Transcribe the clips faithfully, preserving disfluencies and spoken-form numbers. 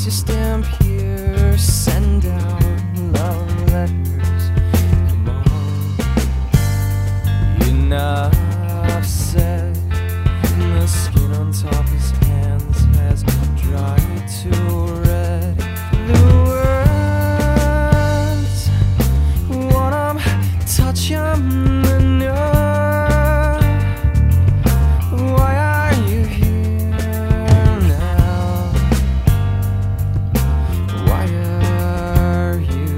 place your stamp here. Send out love letters. Come on. Enough said. The skin on top his hands has dried to red. The words want 'em, touch 'em, the nerve. Why are you here now? Why are you?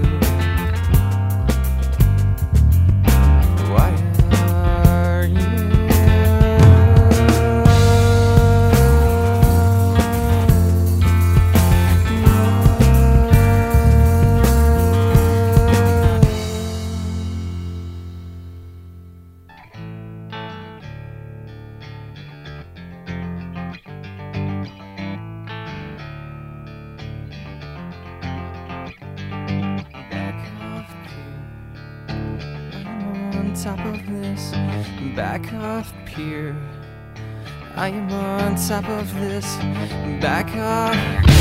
Why are you? Top of this, back off pier. I am on top of this, back off.